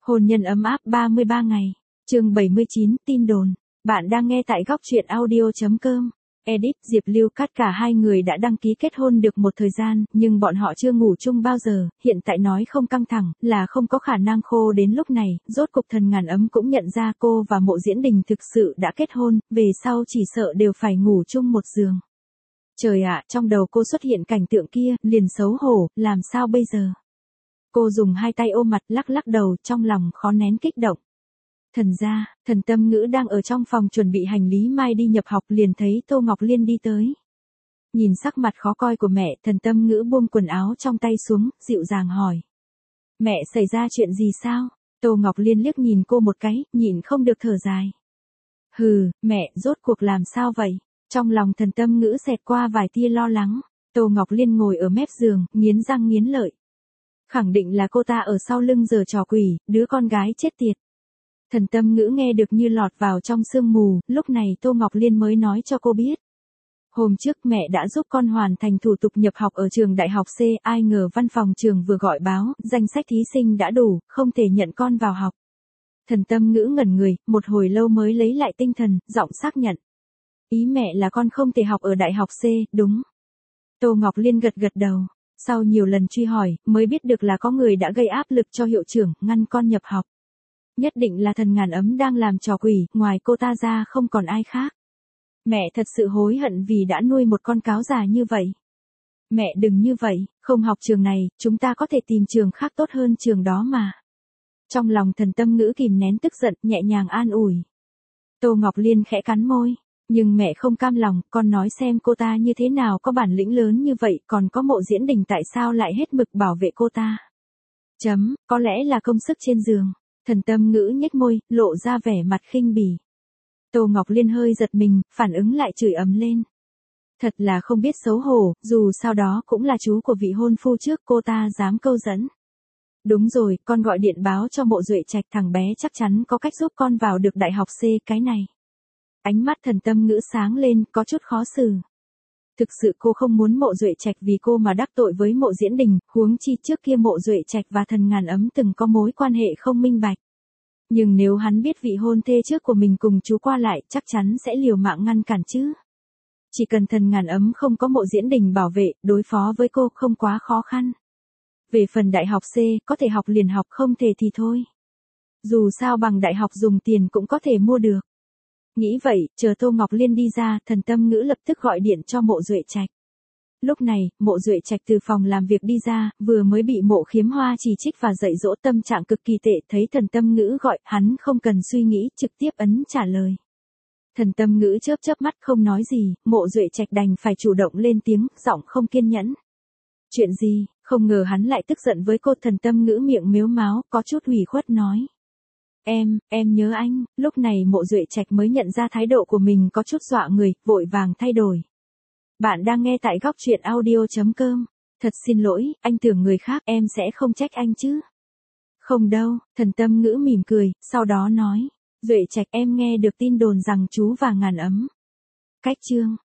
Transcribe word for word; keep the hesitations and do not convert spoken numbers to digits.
Hôn nhân ấm áp ba mươi ba ngày. Chương bảy mươi chín, tin đồn. Bạn đang nghe tại góc truyện audio chấm com. Edit, Diệp Lưu Cát cả hai người đã đăng ký kết hôn được một thời gian, nhưng bọn họ chưa ngủ chung bao giờ, hiện tại nói không căng thẳng, là không có khả năng khô đến lúc này, rốt cục Thần Ngàn Ấm cũng nhận ra cô và Mộ Diễn Đình thực sự đã kết hôn, về sau chỉ sợ đều phải ngủ chung một giường. Trời ạ, trong đầu cô xuất hiện cảnh tượng kia, liền xấu hổ, làm sao bây giờ? Cô dùng hai tay ôm mặt lắc lắc đầu, trong lòng khó nén kích động. Thần gia, Thần Tâm Ngữ đang ở trong phòng chuẩn bị hành lý mai đi nhập học liền thấy Tô Ngọc Liên đi tới. Nhìn sắc mặt khó coi của mẹ, Thần Tâm Ngữ buông quần áo trong tay xuống, dịu dàng hỏi. Mẹ xảy ra chuyện gì sao? Tô Ngọc Liên liếc nhìn cô một cái, nhịn không được thở dài. Hừ, mẹ, rốt cuộc làm sao vậy? Trong lòng Thần Tâm Ngữ xẹt qua vài tia lo lắng. Tô Ngọc Liên ngồi ở mép giường, nghiến răng nghiến lợi. Khẳng định là cô ta ở sau lưng giở trò quỷ, đứa con gái chết tiệt. Thần Tâm Ngữ nghe được như lọt vào trong sương mù, lúc này Tô Ngọc Liên mới nói cho cô biết. Hôm trước mẹ đã giúp con hoàn thành thủ tục nhập học ở trường đại học C, ai ngờ văn phòng trường vừa gọi báo, danh sách thí sinh đã đủ, không thể nhận con vào học. Thần Tâm Ngữ ngẩn người, một hồi lâu mới lấy lại tinh thần, giọng xác nhận. Ý mẹ là con không thể học ở đại học C, đúng. Tô Ngọc Liên gật gật đầu. Sau nhiều lần truy hỏi, mới biết được là có người đã gây áp lực cho hiệu trưởng, ngăn con nhập học. Nhất định là Thần Ngàn Ấm đang làm trò quỷ, ngoài cô ta ra không còn ai khác. Mẹ thật sự hối hận vì đã nuôi một con cáo già như vậy. Mẹ đừng như vậy, không học trường này, chúng ta có thể tìm trường khác tốt hơn trường đó mà. Trong lòng Thần Tâm Ngữ kìm nén tức giận, nhẹ nhàng an ủi. Tô Ngọc Liên khẽ cắn môi. Nhưng mẹ không cam lòng, con nói xem cô ta như thế nào có bản lĩnh lớn như vậy, còn có Mộ Diễn Đình tại sao lại hết mực bảo vệ cô ta. Chấm, có lẽ là công sức trên giường. Thần Tâm Ngữ nhếch môi, lộ ra vẻ mặt khinh bỉ. Tô Ngọc Liên hơi giật mình, phản ứng lại chửi ầm lên. Thật là không biết xấu hổ, dù sau đó cũng là chú của vị hôn phu trước, cô ta dám câu dẫn. Đúng rồi, con gọi điện báo cho Mộ Duệ Trạch, thằng bé chắc chắn có cách giúp con vào được đại học C, cái này. Ánh mắt Thần Tâm Ngữ sáng lên, có chút khó xử. Thực sự cô không muốn Mộ Duệ Trạch vì cô mà đắc tội với Mộ Diễn Đình, huống chi trước kia Mộ Duệ Trạch và Thần Ngàn Ấm từng có mối quan hệ không minh bạch. Nhưng nếu hắn biết vị hôn thê trước của mình cùng chú qua lại, chắc chắn sẽ liều mạng ngăn cản chứ. Chỉ cần Thần Ngàn Ấm không có Mộ Diễn Đình bảo vệ, đối phó với cô không quá khó khăn. Về phần đại học C, có thể học liền học, không thể thì thôi. Dù sao bằng đại học dùng tiền cũng có thể mua được. Nghĩ vậy, chờ Tô Ngọc Liên đi ra, Thần Tâm Ngữ lập tức gọi điện cho Mộ Duệ Trạch. Lúc này, Mộ Duệ Trạch từ phòng làm việc đi ra, vừa mới bị Mộ Khiếm Hoa chỉ trích và dạy dỗ, tâm trạng cực kỳ tệ, thấy Thần Tâm Ngữ gọi, hắn không cần suy nghĩ, trực tiếp ấn trả lời. Thần Tâm Ngữ chớp chớp mắt không nói gì, Mộ Duệ Trạch đành phải chủ động lên tiếng, giọng không kiên nhẫn. Chuyện gì, không ngờ hắn lại tức giận với cô. Thần Tâm Ngữ miệng mếu máo, có chút ủy khuất nói. Em, em nhớ anh. Lúc này Mộ Duệ Trạch mới nhận ra thái độ của mình có chút dọa người, vội vàng thay đổi. Bạn đang nghe tại góc truyện audio chấm com. Thật xin lỗi, anh tưởng người khác, em sẽ không trách anh chứ. Không đâu, Thần Tâm Ngữ mỉm cười, sau đó nói. Duệ Trạch, em nghe được tin đồn rằng chú và Ngàn Ấm cách chương.